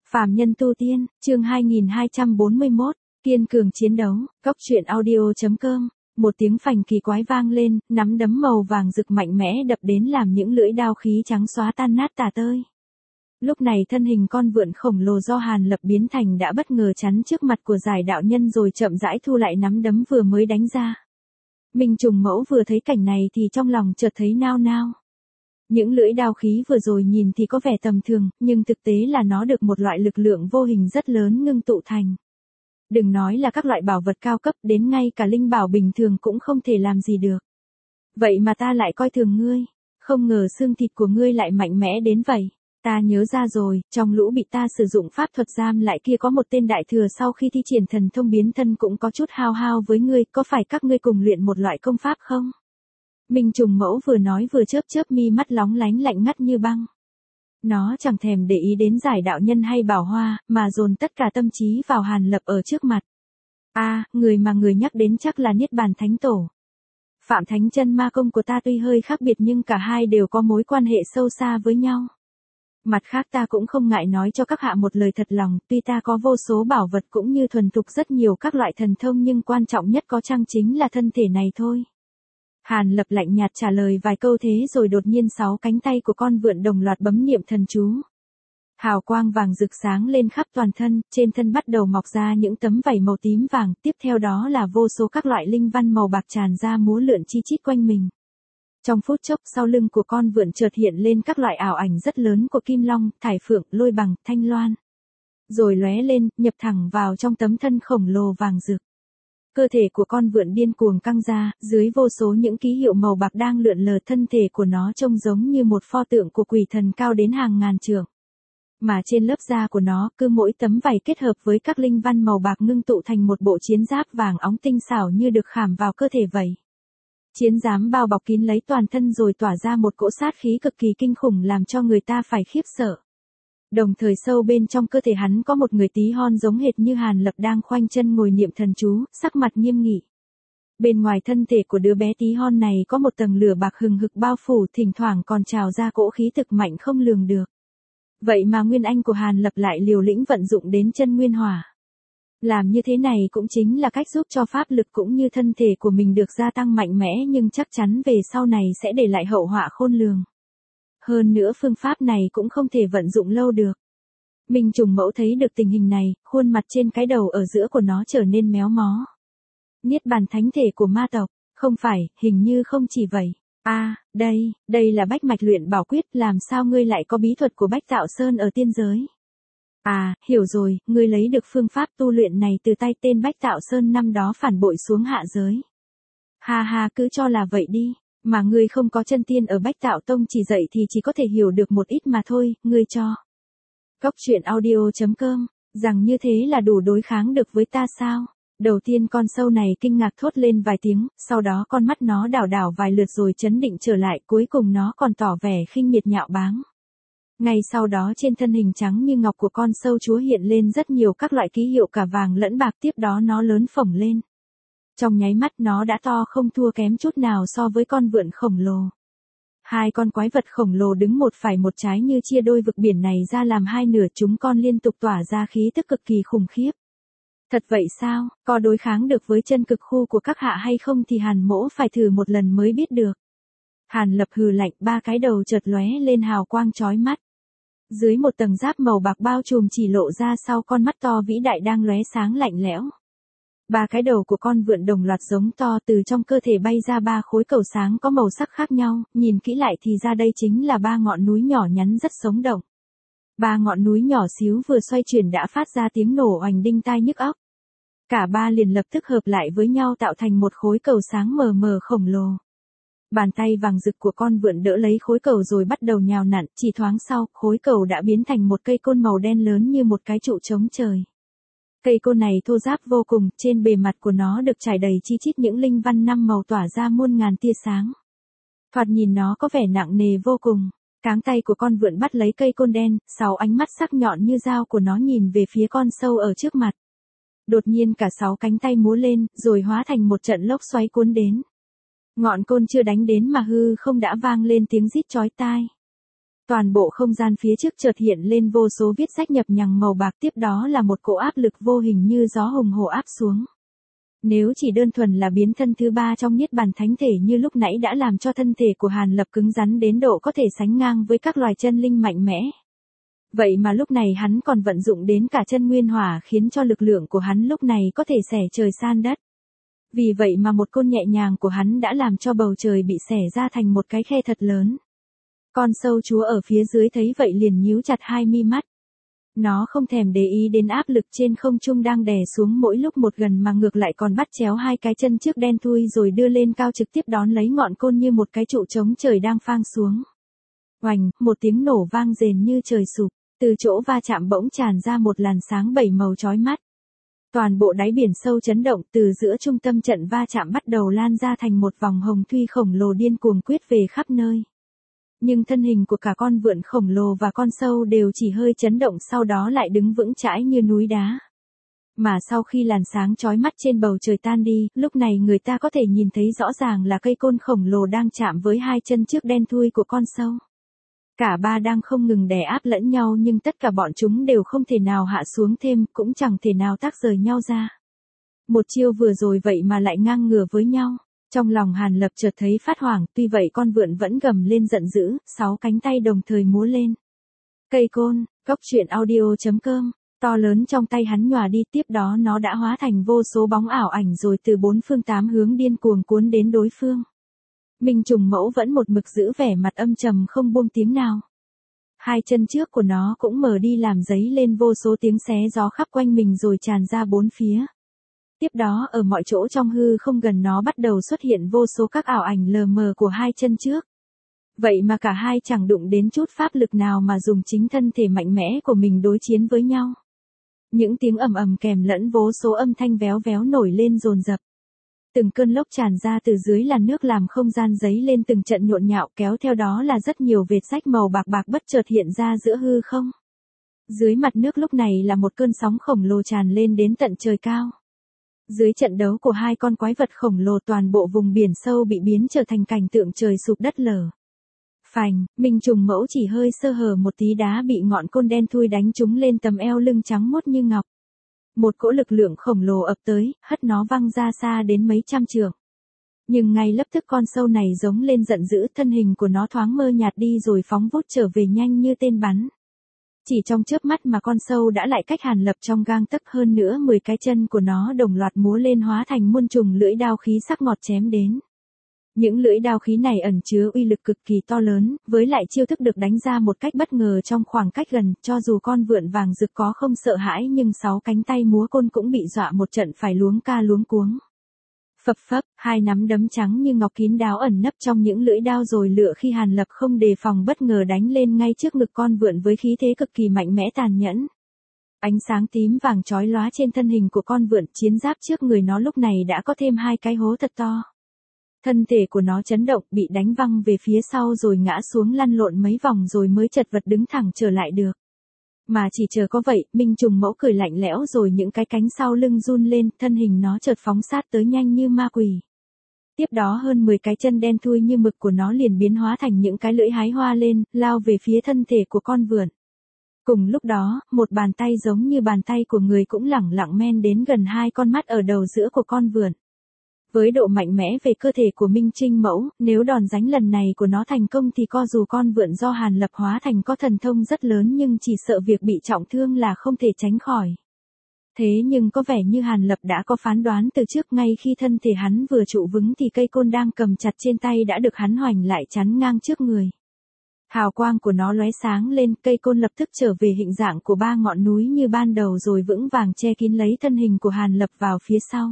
Phàm nhân tu tiên, chương 2241, kiên cường chiến đấu, Cóc truyện audio.com. Một tiếng phành kỳ quái vang lên, nắm đấm màu vàng rực mạnh mẽ đập đến làm những lưỡi đao khí trắng xóa tan nát tả tơi. Lúc này thân hình con vượn khổng lồ do Hàn Lập biến thành đã bất ngờ chắn trước mặt của giải đạo nhân rồi chậm rãi thu lại nắm đấm vừa mới đánh ra. Minh Trùng Mẫu vừa thấy cảnh này thì trong lòng chợt thấy nao nao. Những lưỡi đao khí vừa rồi nhìn thì có vẻ tầm thường, nhưng thực tế là nó được một loại lực lượng vô hình rất lớn ngưng tụ thành. Đừng nói là các loại bảo vật cao cấp, đến ngay cả linh bảo bình thường cũng không thể làm gì được. Vậy mà ta lại coi thường ngươi, không ngờ xương thịt của ngươi lại mạnh mẽ đến vậy. Ta nhớ ra rồi, trong lũ bị ta sử dụng pháp thuật giam lại kia có một tên đại thừa sau khi thi triển thần thông biến thân cũng có chút hao hao với ngươi, có phải các ngươi cùng luyện một loại công pháp không? Minh Trùng Mẫu vừa nói vừa chớp chớp mi mắt lóng lánh lạnh ngắt như băng. Nó chẳng thèm để ý đến giải đạo nhân hay bảo hoa, mà dồn tất cả tâm trí vào Hàn Lập ở trước mặt. Người mà người nhắc đến chắc là Niết Bàn Thánh Tổ. Phạm Thánh Chân Ma công của ta tuy hơi khác biệt nhưng cả hai đều có mối quan hệ sâu xa với nhau. Mặt khác ta cũng không ngại nói cho các hạ một lời thật lòng, tuy ta có vô số bảo vật cũng như thuần thục rất nhiều các loại thần thông nhưng quan trọng nhất có chăng chính là thân thể này thôi. Hàn Lập lạnh nhạt trả lời vài câu thế rồi đột nhiên 6 cánh tay của con vượn đồng loạt bấm niệm thần chú. Hào quang vàng rực sáng lên khắp toàn thân, trên thân bắt đầu mọc ra những tấm vảy màu tím vàng, tiếp theo đó là vô số các loại linh văn màu bạc tràn ra múa lượn chi chít quanh mình. Trong phút chốc sau lưng của con vượn chợt hiện lên các loại ảo ảnh rất lớn của kim long, thải phượng, lôi bằng, thanh loan. Rồi lóe lên, nhập thẳng vào trong tấm thân khổng lồ vàng rực. Cơ thể của con vượn điên cuồng căng ra, dưới vô số những ký hiệu màu bạc đang lượn lờ, thân thể của nó trông giống như một pho tượng của quỷ thần cao đến hàng ngàn trượng. Mà trên lớp da của nó, cứ mỗi tấm vảy kết hợp với các linh văn màu bạc ngưng tụ thành một bộ chiến giáp vàng óng tinh xảo như được khảm vào cơ thể vậy. Chiến giáp bao bọc kín lấy toàn thân rồi tỏa ra một cỗ sát khí cực kỳ kinh khủng làm cho người ta phải khiếp sợ. Đồng thời sâu bên trong cơ thể hắn có một người tí hon giống hệt như Hàn Lập đang khoanh chân ngồi niệm thần chú, sắc mặt nghiêm nghị. Bên ngoài thân thể của đứa bé tí hon này có một tầng lửa bạc hừng hực bao phủ, thỉnh thoảng còn trào ra cỗ khí thực mạnh không lường được. Vậy mà nguyên anh của Hàn Lập lại liều lĩnh vận dụng đến chân nguyên hỏa. Làm như thế này cũng chính là cách giúp cho pháp lực cũng như thân thể của mình được gia tăng mạnh mẽ nhưng chắc chắn về sau này sẽ để lại hậu họa khôn lường. Hơn nữa phương pháp này cũng không thể vận dụng lâu được. Minh Trùng Mẫu thấy được tình hình này, khuôn mặt trên cái đầu ở giữa của nó trở nên méo mó. Niết Bàn thánh thể của ma tộc, không phải, hình như không chỉ vậy. Đây là bách mạch luyện bảo quyết, làm sao ngươi lại có bí thuật của Bách Tạo Sơn ở tiên giới? Hiểu rồi, ngươi lấy được phương pháp tu luyện này từ tay tên Bách Tạo Sơn năm đó phản bội xuống hạ giới. Cứ cho là vậy đi. Mà ngươi không có chân tiên ở Bách Tạo Tông chỉ dạy thì chỉ có thể hiểu được một ít mà thôi, ngươi cho. Cóc truyện audio.com, rằng như thế là đủ đối kháng được với ta sao? Đầu tiên con sâu này kinh ngạc thốt lên vài tiếng, sau đó con mắt nó đảo đảo vài lượt rồi chấn định trở lại, cuối cùng nó còn tỏ vẻ khinh miệt nhạo báng. Ngay sau đó trên thân hình trắng như ngọc của con sâu chúa hiện lên rất nhiều các loại ký hiệu cả vàng lẫn bạc, tiếp đó nó lớn phồng lên. Trong nháy mắt nó đã to không thua kém chút nào so với con vượn khổng lồ. Hai con quái vật khổng lồ đứng một phải một trái như chia đôi vực biển này ra làm hai nửa, chúng con liên tục tỏa ra khí tức cực kỳ khủng khiếp. Thật vậy sao, có đối kháng được với chân cực khu của các hạ hay không thì Hàn Mỗ phải thử một lần mới biết được. Hàn Lập hừ lạnh, ba cái đầu chợt lóe lên hào quang chói mắt. Dưới một tầng giáp màu bạc bao trùm chỉ lộ ra sau con mắt to vĩ đại đang lóe sáng lạnh lẽo. Ba cái đầu của con vượn đồng loạt giống to, từ trong cơ thể bay ra ba khối cầu sáng có màu sắc khác nhau, nhìn kỹ lại thì ra đây chính là ba ngọn núi nhỏ nhắn rất sống động. Ba ngọn núi nhỏ xíu vừa xoay chuyển đã phát ra tiếng nổ oành đinh tai nhức óc. Cả ba liền lập tức hợp lại với nhau tạo thành một khối cầu sáng mờ mờ khổng lồ. Bàn tay vàng rực của con vượn đỡ lấy khối cầu rồi bắt đầu nhào nặn, chỉ thoáng sau, khối cầu đã biến thành một cây côn màu đen lớn như một cái trụ chống trời. Cây côn này thô ráp vô cùng, trên bề mặt của nó được trải đầy chi chít những linh văn năm màu tỏa ra muôn ngàn tia sáng. Thoạt nhìn nó có vẻ nặng nề vô cùng. Cáng tay của con vượn bắt lấy cây côn đen, 6 ánh mắt sắc nhọn như dao của nó nhìn về phía con sâu ở trước mặt. Đột nhiên cả 6 cánh tay múa lên, rồi hóa thành một trận lốc xoáy cuốn đến. Ngọn côn chưa đánh đến mà hư không đã vang lên tiếng rít chói tai. Toàn bộ không gian phía trước chợt hiện lên vô số viết sách nhập nhằng màu bạc, tiếp đó là một cỗ áp lực vô hình như gió hùng hổ áp xuống. Nếu chỉ đơn thuần là biến thân thứ ba trong niết bàn thánh thể như lúc nãy đã làm cho thân thể của Hàn Lập cứng rắn đến độ có thể sánh ngang với các loài chân linh mạnh mẽ. Vậy mà lúc này hắn còn vận dụng đến cả chân nguyên hỏa khiến cho lực lượng của hắn lúc này có thể xẻ trời san đất. Vì vậy mà một côn nhẹ nhàng của hắn đã làm cho bầu trời bị xẻ ra thành một cái khe thật lớn. Con sâu chúa ở phía dưới thấy vậy liền nhíu chặt hai mi mắt. Nó không thèm để ý đến áp lực trên không trung đang đè xuống mỗi lúc một gần mà ngược lại còn bắt chéo hai cái chân trước đen thui rồi đưa lên cao trực tiếp đón lấy ngọn côn như một cái trụ trống trời đang phang xuống. Oành, một tiếng nổ vang rền như trời sụp, từ chỗ va chạm bỗng tràn ra một làn sáng bảy màu chói mắt. Toàn bộ đáy biển sâu chấn động, từ giữa trung tâm trận va chạm bắt đầu lan ra thành một vòng hồng thuy khổng lồ điên cuồng quyết về khắp nơi. Nhưng thân hình của cả con vượn khổng lồ và con sâu đều chỉ hơi chấn động sau đó lại đứng vững chãi như núi đá. Mà sau khi làn sáng chói mắt trên bầu trời tan đi, lúc này người ta có thể nhìn thấy rõ ràng là cây côn khổng lồ đang chạm với hai chân trước đen thui của con sâu. Cả ba đang không ngừng đè áp lẫn nhau nhưng tất cả bọn chúng đều không thể nào hạ xuống thêm, cũng chẳng thể nào tách rời nhau ra. Một chiêu vừa rồi vậy mà lại ngang ngửa với nhau. Trong lòng Hàn Lập chợt thấy phát hoảng, tuy vậy con vượn vẫn gầm lên giận dữ, sáu cánh tay đồng thời múa lên. Cây côn, góc truyện audio.com, to lớn trong tay hắn nhòa đi, tiếp đó nó đã hóa thành vô số bóng ảo ảnh rồi từ bốn phương tám hướng điên cuồng cuốn đến đối phương. Minh Trùng Mẫu vẫn một mực giữ vẻ mặt âm trầm không buông tiếng nào. Hai chân trước của nó cũng mở đi làm dấy lên vô số tiếng xé gió khắp quanh mình rồi tràn ra bốn phía. Tiếp đó ở mọi chỗ trong hư không gần nó bắt đầu xuất hiện vô số các ảo ảnh lờ mờ của hai chân trước. Vậy mà cả hai chẳng đụng đến chút pháp lực nào mà dùng chính thân thể mạnh mẽ của mình đối chiến với nhau. Những tiếng ầm ầm kèm lẫn vô số âm thanh véo véo nổi lên dồn dập. Từng cơn lốc tràn ra từ dưới làn nước làm không gian giấy lên từng trận nhộn nhạo, kéo theo đó là rất nhiều vệt rách màu bạc bạc bất chợt hiện ra giữa hư không. Dưới mặt nước lúc này là một cơn sóng khổng lồ tràn lên đến tận trời cao. Dưới trận đấu của hai con quái vật khổng lồ toàn bộ vùng biển sâu bị biến trở thành cảnh tượng trời sụp đất lở. Phành, Minh Trùng Mẫu chỉ hơi sơ hở một tí đá bị ngọn côn đen thui đánh trúng lên tầm eo lưng trắng muốt như ngọc. Một cỗ lực lượng khổng lồ ập tới, hất nó văng ra xa đến mấy trăm trượng. Nhưng ngay lập tức con sâu này giống lên giận dữ, thân hình của nó thoáng mơ nhạt đi rồi phóng vút trở về nhanh như tên bắn. Chỉ trong chớp mắt mà con sâu đã lại cách Hàn Lập trong gang tấc, hơn nữa 10 cái chân của nó đồng loạt múa lên hóa thành muôn trùng lưỡi đao khí sắc ngọt chém đến. Những lưỡi đao khí này ẩn chứa uy lực cực kỳ to lớn, với lại chiêu thức được đánh ra một cách bất ngờ trong khoảng cách gần, cho dù con vượn vàng rực có không sợ hãi nhưng sáu cánh tay múa côn cũng bị dọa một trận phải luống ca luống cuống. Phập phập, hai nắm đấm trắng như ngọc kín đáo ẩn nấp trong những lưỡi đao rồi lựa khi Hàn Lập không đề phòng bất ngờ đánh lên ngay trước ngực con vượn với khí thế cực kỳ mạnh mẽ tàn nhẫn. Ánh sáng tím vàng chói lóa trên thân hình của con vượn, chiến giáp trước người nó lúc này đã có thêm hai cái hố thật to. Thân thể của nó chấn động, bị đánh văng về phía sau rồi ngã xuống lăn lộn mấy vòng rồi mới chật vật đứng thẳng trở lại được. Mà chỉ chờ có vậy, Minh Trùng Mẫu cười lạnh lẽo rồi những cái cánh sau lưng run lên, thân hình nó chợt phóng sát tới nhanh như ma quỷ. Tiếp đó hơn 10 cái chân đen thui như mực của nó liền biến hóa thành những cái lưỡi hái hoa lên, lao về phía thân thể của con vượn. Cùng lúc đó, một bàn tay giống như bàn tay của người cũng lẳng lặng men đến gần hai con mắt ở đầu giữa của con vượn. Với độ mạnh mẽ về cơ thể của Minh Trinh Mẫu, nếu đòn đánh lần này của nó thành công thì co dù con vượn do Hàn Lập hóa thành có thần thông rất lớn nhưng chỉ sợ việc bị trọng thương là không thể tránh khỏi. Thế nhưng có vẻ như Hàn Lập đã có phán đoán từ trước, ngay khi thân thể hắn vừa trụ vững thì cây côn đang cầm chặt trên tay đã được hắn hoành lại chắn ngang trước người. Hào quang của nó lóe sáng lên, cây côn lập tức trở về hình dạng của ba ngọn núi như ban đầu rồi vững vàng che kín lấy thân hình của Hàn Lập vào phía sau.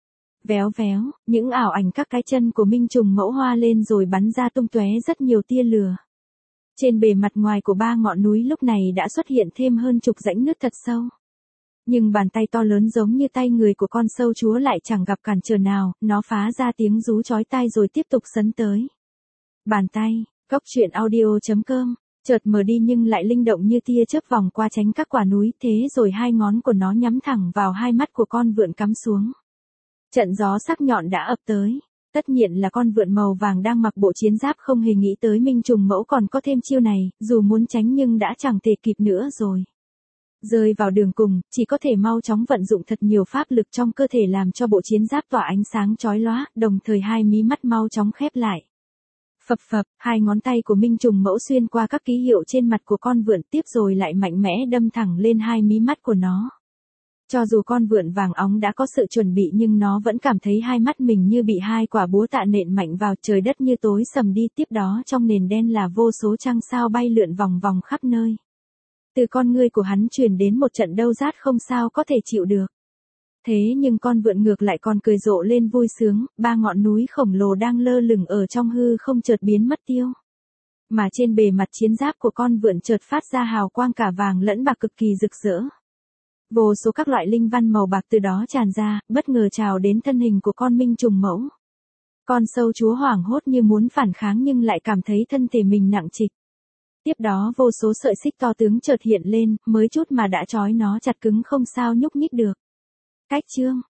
Véo véo, những ảo ảnh các cái chân của Minh Trùng Mẫu hoa lên rồi bắn ra tung tóe rất nhiều tia lửa. Trên bề mặt ngoài của ba ngọn núi lúc này đã xuất hiện thêm hơn chục rãnh nứt thật sâu. Nhưng bàn tay to lớn giống như tay người của con sâu chúa lại chẳng gặp cản trở nào, nó phá ra tiếng rú chói tai rồi tiếp tục sấn tới. Bàn tay, góc truyện audio.com, chợt mở đi nhưng lại linh động như tia chớp vòng qua tránh các quả núi, thế rồi hai ngón của nó nhắm thẳng vào hai mắt của con vượn cắm xuống. Trận gió sắc nhọn đã ập tới. Tất nhiên là con vượn màu vàng đang mặc bộ chiến giáp không hề nghĩ tới Minh Trùng Mẫu còn có thêm chiêu này, dù muốn tránh nhưng đã chẳng thể kịp nữa rồi. Rơi vào đường cùng, chỉ có thể mau chóng vận dụng thật nhiều pháp lực trong cơ thể làm cho bộ chiến giáp tỏa ánh sáng chói lóa, đồng thời hai mí mắt mau chóng khép lại. Phập phập, hai ngón tay của Minh Trùng Mẫu xuyên qua các ký hiệu trên mặt của con vượn tiếp rồi lại mạnh mẽ đâm thẳng lên hai mí mắt của nó. Cho dù con vượn vàng óng đã có sự chuẩn bị nhưng nó vẫn cảm thấy hai mắt mình như bị hai quả búa tạ nện mạnh vào, trời đất như tối sầm đi, tiếp đó trong nền đen là vô số trăng sao bay lượn vòng vòng khắp nơi. Từ con ngươi của hắn truyền đến một trận đau rát không sao có thể chịu được. Thế nhưng con vượn ngược lại còn cười rộ lên vui sướng, ba ngọn núi khổng lồ đang lơ lửng ở trong hư không chợt biến mất tiêu. Mà trên bề mặt chiến giáp của con vượn chợt phát ra hào quang cả vàng lẫn bạc cực kỳ rực rỡ. Vô số các loại linh văn màu bạc từ đó tràn ra, bất ngờ trào đến thân hình của con Minh Trùng Mẫu. Con sâu chúa hoảng hốt như muốn phản kháng nhưng lại cảm thấy thân thể mình nặng trịch. Tiếp đó vô số sợi xích to tướng chợt hiện lên, mới chút mà đã trói nó chặt cứng không sao nhúc nhích được. Cách chương